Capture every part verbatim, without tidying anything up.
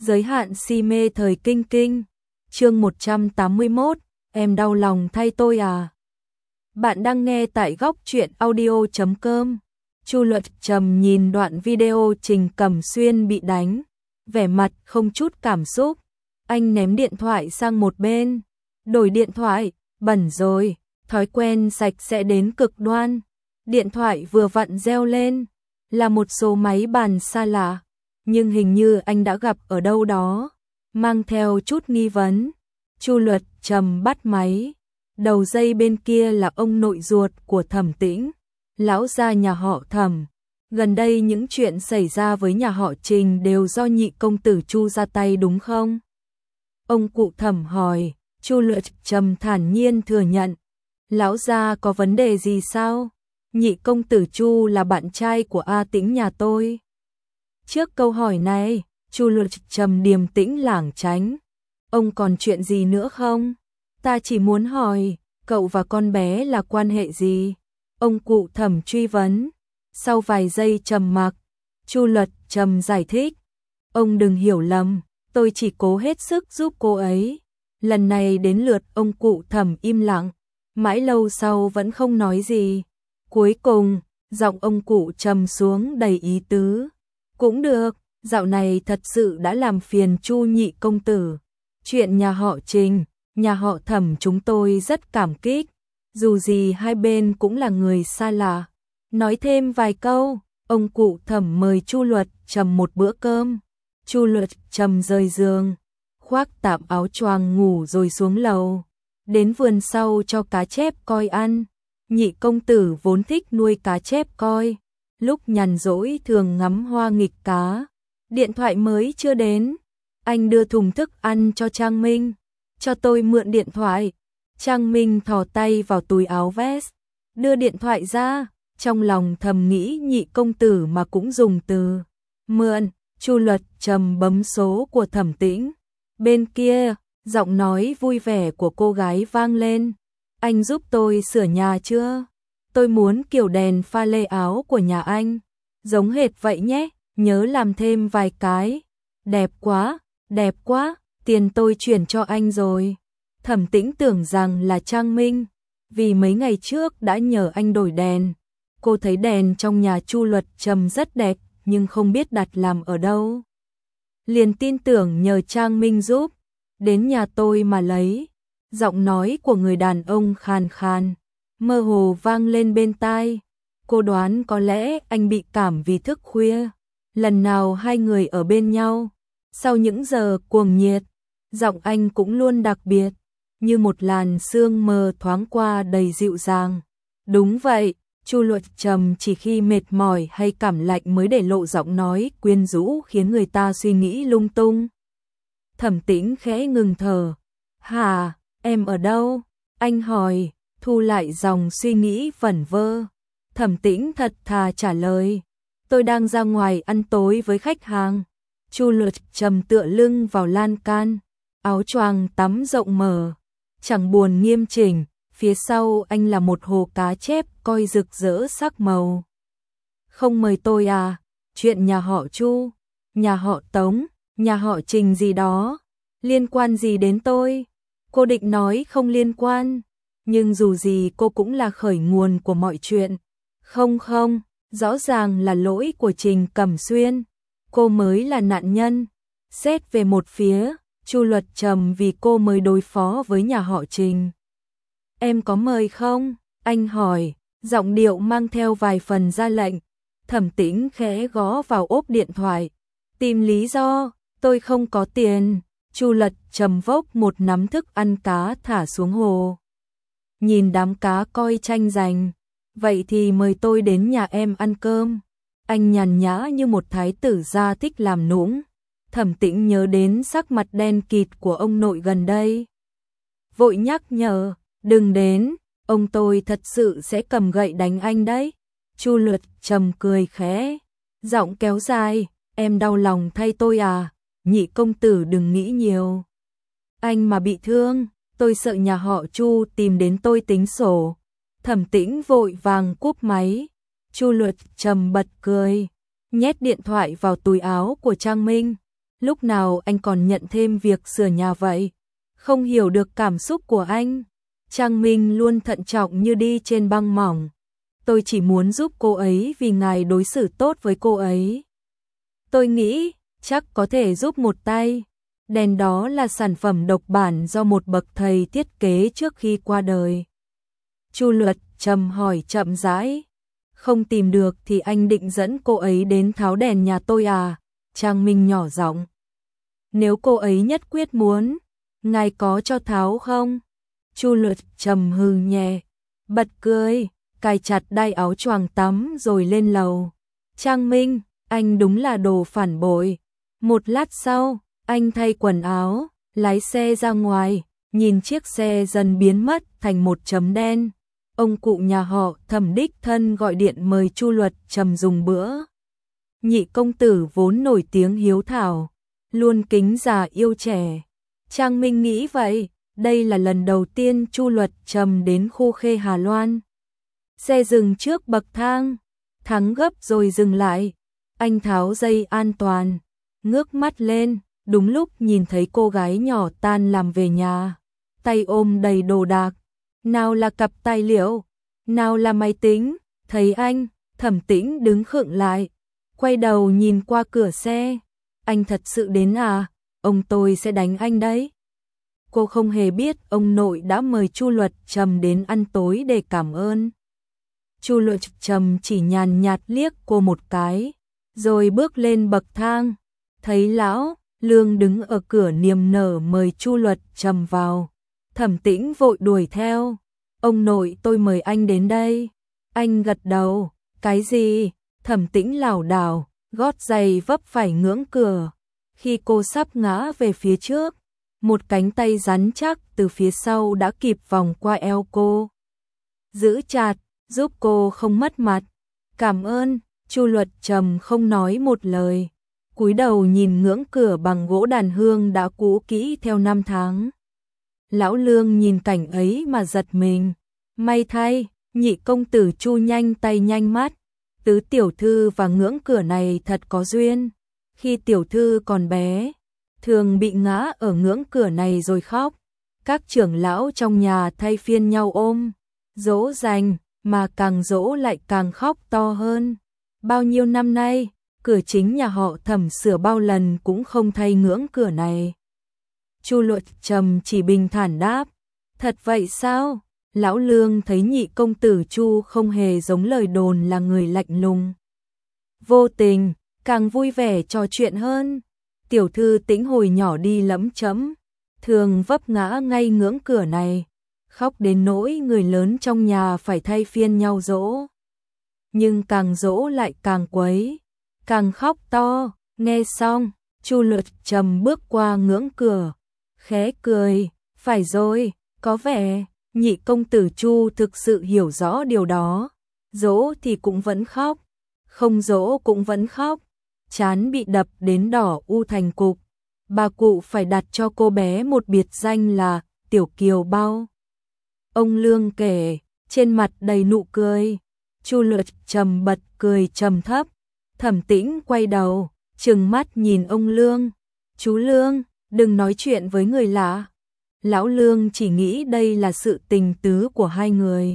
Giới hạn si mê thời kinh kinh. Chương một trăm tám mươi mốt, em đau lòng thay tôi à. Bạn đang nghe tại góc truyện audio chấm com. Chu Luật Trầm nhìn đoạn video Trình Cẩm Xuyên bị đánh, vẻ mặt không chút cảm xúc. Anh ném điện thoại sang một bên. Đổi điện thoại, bẩn rồi, thói quen sạch sẽ đến cực đoan. Điện thoại vừa vặn reo lên, là một số máy bàn xa lạ, nhưng hình như anh đã gặp ở đâu đó, mang theo chút nghi vấn. Chu Luật Trầm bắt máy, đầu dây bên kia là ông nội ruột của Thẩm Tĩnh, lão gia nhà họ Thẩm. Gần đây những chuyện xảy ra với nhà họ Trình đều do nhị công tử Chu ra tay đúng không? Ông cụ Thẩm hỏi. Chu Luật Trầm thản nhiên thừa nhận. Lão gia có vấn đề gì sao? Nhị công tử Chu là bạn trai của A Tĩnh nhà tôi. Trước câu hỏi này, Chu Luật Trầm điềm tĩnh lảng tránh. Ông còn chuyện gì nữa không? Ta chỉ muốn hỏi, cậu và con bé là quan hệ gì? Ông cụ Thẩm truy vấn. Sau vài giây trầm mặc, Chu Luật Trầm giải thích. Ông đừng hiểu lầm, tôi chỉ cố hết sức giúp cô ấy. Lần này đến lượt ông cụ Thẩm im lặng, mãi lâu sau vẫn không nói gì. Cuối cùng, giọng ông cụ trầm xuống đầy ý tứ. Cũng được, dạo này thật sự đã làm phiền Chu nhị công tử. Chuyện nhà họ Trình, nhà họ Thẩm chúng tôi rất cảm kích. Dù gì hai bên cũng là người xa lạ. Nói thêm vài câu, ông cụ Thẩm mời Chu Luật Trầm một bữa cơm. Chu Luật Trầm rời giường, khoác tạm áo choàng ngủ rồi xuống lầu, đến vườn sau cho cá chép coi ăn. Nhị công tử vốn thích nuôi cá chép coi, lúc nhàn rỗi thường ngắm hoa nghịch cá. Điện thoại mới chưa đến, anh đưa thùng thức ăn cho Trang Minh. Cho tôi mượn điện thoại. Trang Minh thò tay vào túi áo vest, đưa điện thoại ra, trong lòng thầm nghĩ nhị công tử mà cũng dùng từ mượn. Chu Luật Trầm bấm số của Thẩm Tĩnh. Bên kia, giọng nói vui vẻ của cô gái vang lên. Anh giúp tôi sửa nhà chưa? Tôi muốn kiểu đèn pha lê áo của nhà anh. Giống hệt vậy nhé, nhớ làm thêm vài cái. Đẹp quá, đẹp quá, tiền tôi chuyển cho anh rồi. Thẩm Tĩnh tưởng rằng là Trang Minh, vì mấy ngày trước đã nhờ anh đổi đèn. Cô thấy đèn trong nhà Chu Luật Trầm rất đẹp, nhưng không biết đặt làm ở đâu. Liền tin tưởng nhờ Trang Minh giúp. Đến nhà tôi mà lấy. Giọng nói của người đàn ông khàn khàn, mơ hồ vang lên bên tai. Cô đoán có lẽ anh bị cảm vì thức khuya. Lần nào hai người ở bên nhau, sau những giờ cuồng nhiệt, giọng anh cũng luôn đặc biệt, như một làn sương mờ thoáng qua đầy dịu dàng. Đúng vậy, Chu Luật Trầm chỉ khi mệt mỏi hay cảm lạnh mới để lộ giọng nói quyến rũ khiến người ta suy nghĩ lung tung. Thẩm Tĩnh khẽ ngừng thở. Hà, em ở đâu? Anh hỏi, thu lại dòng suy nghĩ vẩn vơ. Thẩm Tĩnh thật thà trả lời. Tôi đang ra ngoài ăn tối với khách hàng. Chu Luật Trầm tựa lưng vào lan can, áo choàng tắm rộng mở, chẳng buồn nghiêm chỉnh. Phía sau anh là một hồ cá chép coi rực rỡ sắc màu. Không mời tôi à? Chuyện nhà họ Chu, nhà họ Tống, nhà họ Trình gì đó, liên quan gì đến tôi? Cô định nói không liên quan, nhưng dù gì cô cũng là khởi nguồn của mọi chuyện. Không không, rõ ràng là lỗi của Trình Cẩm Xuyên, cô mới là nạn nhân. Xét về một phía, Chu Luật Trầm vì cô mới đối phó với nhà họ Trình. Em có mời không? Anh hỏi, giọng điệu mang theo vài phần ra lệnh. Thẩm Tĩnh khẽ gõ vào ốp điện thoại. Tìm lý do, tôi không có tiền. Chu Luật Trầm vốc một nắm thức ăn cá thả xuống hồ. Nhìn đám cá coi tranh giành. Vậy thì mời tôi đến nhà em ăn cơm. Anh nhàn nhã như một thái tử gia thích làm nũng. Thẩm Tĩnh nhớ đến sắc mặt đen kịt của ông nội gần đây, vội nhắc nhở. Đừng đến, ông tôi thật sự sẽ cầm gậy đánh anh đấy. Chu Luật Trầm cười khẽ, giọng kéo dài. Em đau lòng thay tôi à? Nhị công tử đừng nghĩ nhiều. Anh mà bị thương, tôi sợ nhà họ Chu tìm đến tôi tính sổ. Thẩm Tĩnh vội vàng cúp máy. Chu Luật Trầm bật cười, nhét điện thoại vào túi áo của Trang Minh. lúc nào anh còn nhận thêm việc sửa nhà vậy? Không hiểu được cảm xúc của anh. Trang Minh luôn thận trọng như đi trên băng mỏng. Tôi chỉ muốn giúp cô ấy vì ngài đối xử tốt với cô ấy. Tôi nghĩ, chắc có thể giúp một tay. Đèn đó là sản phẩm độc bản do một bậc thầy thiết kế trước khi qua đời. Chu Luật Trầm hỏi chậm rãi. Không tìm được thì anh định dẫn cô ấy đến tháo đèn nhà tôi à? Trang Minh nhỏ giọng. Nếu cô ấy nhất quyết muốn, ngài có cho tháo không? Chu Luật Trầm hừ nhẹ, bật cười, cài chặt đai áo choàng tắm rồi lên lầu. Trang Minh, anh đúng là đồ phản bội. Một lát sau, anh thay quần áo, lái xe ra ngoài, nhìn chiếc xe dần biến mất thành một chấm đen. Ông cụ nhà họ Thẩm đích thân gọi điện mời Chu Luật Trầm dùng bữa. Nhị công tử vốn nổi tiếng hiếu thảo, luôn kính già yêu trẻ. Trang Minh nghĩ vậy, đây là lần đầu tiên Chu Luật Trầm đến khu Khê Hà Loan. Xe dừng trước bậc thang, thắng gấp rồi dừng lại. Anh tháo dây an toàn, ngước mắt lên, đúng lúc nhìn thấy cô gái nhỏ tan làm về nhà, tay ôm đầy đồ đạc. Nào là cặp tài liệu, nào là máy tính. Thấy anh, Thẩm Tĩnh đứng khựng lại, quay đầu nhìn qua cửa xe. Anh thật sự đến à? Ông tôi sẽ đánh anh đấy. Cô không hề biết ông nội đã mời Chu Luật Trầm đến ăn tối để cảm ơn. Chu Luật Trầm chỉ nhàn nhạt liếc cô một cái, rồi bước lên bậc thang. Thấy lão Lương đứng ở cửa niềm nở mời Chu Luật Trầm vào. Thẩm Tĩnh vội đuổi theo. Ông nội tôi mời anh đến đây. Anh gật đầu. Cái gì? Thẩm Tĩnh lảo đảo, gót giày vấp phải ngưỡng cửa. Khi cô sắp ngã về phía trước, một cánh tay rắn chắc từ phía sau đã kịp vòng qua eo cô, giữ chặt, giúp cô không mất mặt. Cảm ơn. Chu Luật Trầm không nói một lời, cúi đầu nhìn ngưỡng cửa bằng gỗ đàn hương đã cũ kỹ theo năm tháng. Lão Lương nhìn cảnh ấy mà giật mình. May thay, nhị công tử Chu nhanh tay nhanh mắt. Tứ tiểu thư và ngưỡng cửa này thật có duyên. Khi tiểu thư còn bé, thường bị ngã ở ngưỡng cửa này rồi khóc. Các trưởng lão trong nhà thay phiên nhau ôm, dỗ dành, mà càng dỗ lại càng khóc to hơn. Bao nhiêu năm nay, cửa chính nhà họ Thẩm sửa bao lần cũng không thay ngưỡng cửa này. Chu Luật Trầm chỉ bình thản đáp, thật vậy sao? Lão Lương thấy nhị công tử Chu không hề giống lời đồn là người lạnh lùng, vô tình, càng vui vẻ trò chuyện hơn. Tiểu thư Tĩnh hồi nhỏ đi lẫm chẫm, thường vấp ngã ngay ngưỡng cửa này, khóc đến nỗi người lớn trong nhà phải thay phiên nhau dỗ. Nhưng càng dỗ lại càng quấy, càng khóc to. Nghe xong, Chu Luật Trầm bước qua ngưỡng cửa, khẽ cười, phải rồi, có vẻ nhị công tử Chu thực sự hiểu rõ điều đó. Dỗ thì cũng vẫn khóc, không dỗ cũng vẫn khóc. Trán bị đập đến đỏ u thành cục. Bà cụ phải đặt cho cô bé một biệt danh là Tiểu Kiều Bao. Ông Lương kể, trên mặt đầy nụ cười. Chu Luật Trầm bật cười trầm thấp. Thẩm Tĩnh quay đầu, trừng mắt nhìn ông Lương. Chú Lương, đừng nói chuyện với người lạ. Lão Lương chỉ nghĩ đây là sự tình tứ của hai người.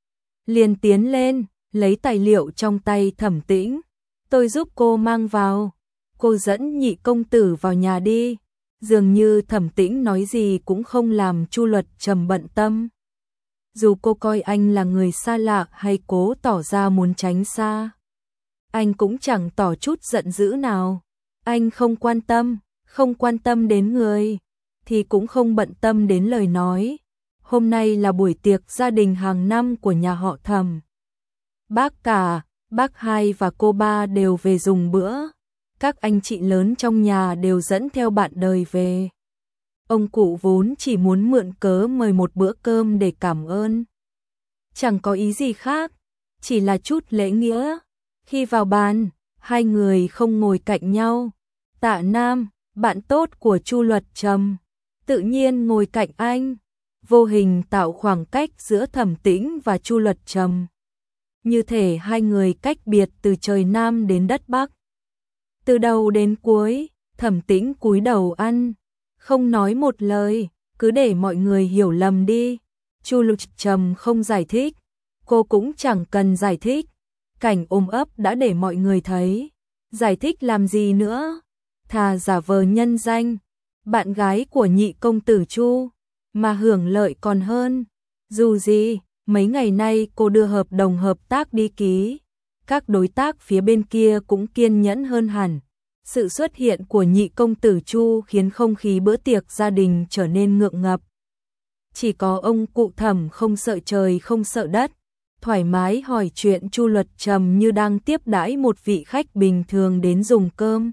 Liền tiến lên, lấy tài liệu trong tay Thẩm Tĩnh. Tôi giúp cô mang vào. Cô dẫn nhị công tử vào nhà đi. Dường như Thẩm Tĩnh nói gì cũng không làm Chu Luật Trầm bận tâm. Dù cô coi anh là người xa lạ hay cố tỏ ra muốn tránh xa, anh cũng chẳng tỏ chút giận dữ nào. Anh không quan tâm, không quan tâm đến người, thì cũng không bận tâm đến lời nói. Hôm nay là buổi tiệc gia đình hàng năm của nhà họ Thẩm. Bác cả, bác hai và cô ba đều về dùng bữa. Các anh chị lớn trong nhà đều dẫn theo bạn đời về. Ông cụ vốn chỉ muốn mượn cớ mời một bữa cơm để cảm ơn. Chẳng có ý gì khác, chỉ là chút lễ nghĩa. Khi vào bàn, hai người không ngồi cạnh nhau. Tạ Nam, bạn tốt của Chu Luật Trầm, tự nhiên ngồi cạnh anh, vô hình tạo khoảng cách giữa Thẩm Tĩnh và Chu Luật Trầm. Như thể hai người cách biệt từ trời Nam đến đất Bắc. Từ đầu đến cuối, Thẩm Tĩnh cúi đầu ăn, không nói một lời, cứ để mọi người hiểu lầm đi. Chu Lục Trầm không giải thích, cô cũng chẳng cần giải thích. Cảnh ôm ấp đã để mọi người thấy, giải thích làm gì nữa, thà giả vờ nhân danh, bạn gái của nhị công tử Chu, mà hưởng lợi còn hơn. Dù gì, mấy ngày nay cô đưa hợp đồng hợp tác đi ký, các đối tác phía bên kia cũng kiên nhẫn hơn hẳn. Sự xuất hiện của nhị công tử Chu khiến không khí bữa tiệc gia đình trở nên ngượng ngập. Chỉ có ông cụ Thẩm không sợ trời không sợ đất, thoải mái hỏi chuyện Chu Luật Trầm như đang tiếp đãi một vị khách bình thường đến dùng cơm.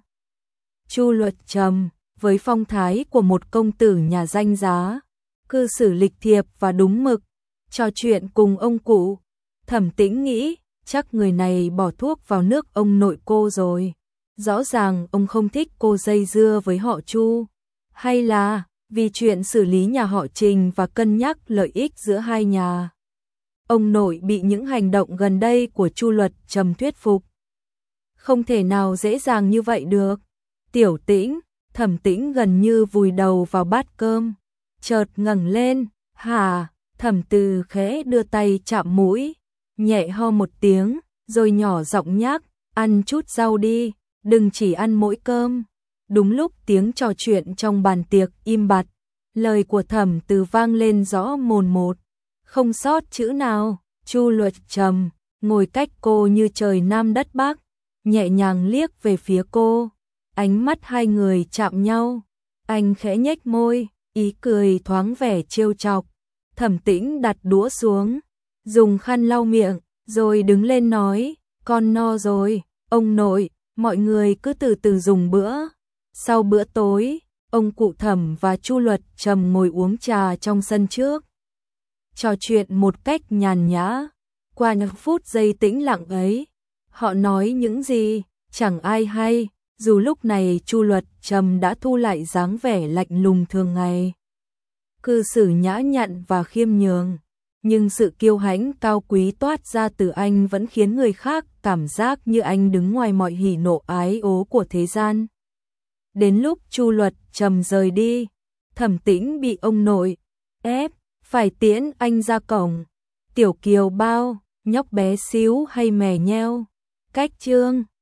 Chu Luật Trầm, với phong thái của một công tử nhà danh giá, cư xử lịch thiệp và đúng mực, trò chuyện cùng ông cụ. Thẩm Tĩnh nghĩ, chắc người này bỏ thuốc vào nước ông nội cô rồi. Rõ ràng ông không thích cô dây dưa với họ Chu, hay là vì chuyện xử lý nhà họ Trình và cân nhắc lợi ích giữa hai nhà. Ông nội bị những hành động gần đây của Chu Luật Trầm thuyết phục. Không thể nào dễ dàng như vậy được. Tiểu Tĩnh, Thẩm Tĩnh gần như vùi đầu vào bát cơm, chợt ngẩng lên, "Hả?" Thẩm Từ khẽ đưa tay chạm mũi, nhẹ ho một tiếng, rồi nhỏ giọng nhắc, "Ăn chút rau đi, đừng chỉ ăn mỗi cơm." Đúng lúc tiếng trò chuyện trong bàn tiệc im bặt, lời của Thẩm Từ vang lên rõ mồn một, không sót chữ nào. Chu Luật Trầm ngồi cách cô như trời nam đất bắc, nhẹ nhàng liếc về phía cô, ánh mắt hai người chạm nhau, anh khẽ nhếch môi, ý cười thoáng vẻ trêu chọc. Thẩm Tĩnh đặt đũa xuống, dùng khăn lau miệng, rồi đứng lên nói, "Con no rồi, ông nội, mọi người cứ từ từ dùng bữa." Sau bữa tối, ông cụ Thẩm và Chu Luật Trầm ngồi uống trà trong sân trước, trò chuyện một cách nhàn nhã. Qua những phút giây tĩnh lặng ấy, họ nói những gì, chẳng ai hay, dù lúc này Chu Luật Trầm đã thu lại dáng vẻ lạnh lùng thường ngày. Cư xử nhã nhặn và khiêm nhường, nhưng sự kiêu hãnh cao quý toát ra từ anh vẫn khiến người khác cảm giác như anh đứng ngoài mọi hỉ nộ ái ố của thế gian. Đến lúc Chu Luật Trầm rời đi, Thẩm Tĩnh bị ông nội ép phải tiễn anh ra cổng. Tiểu Kiều bao, nhóc bé xíu hay mè nheo, cách chương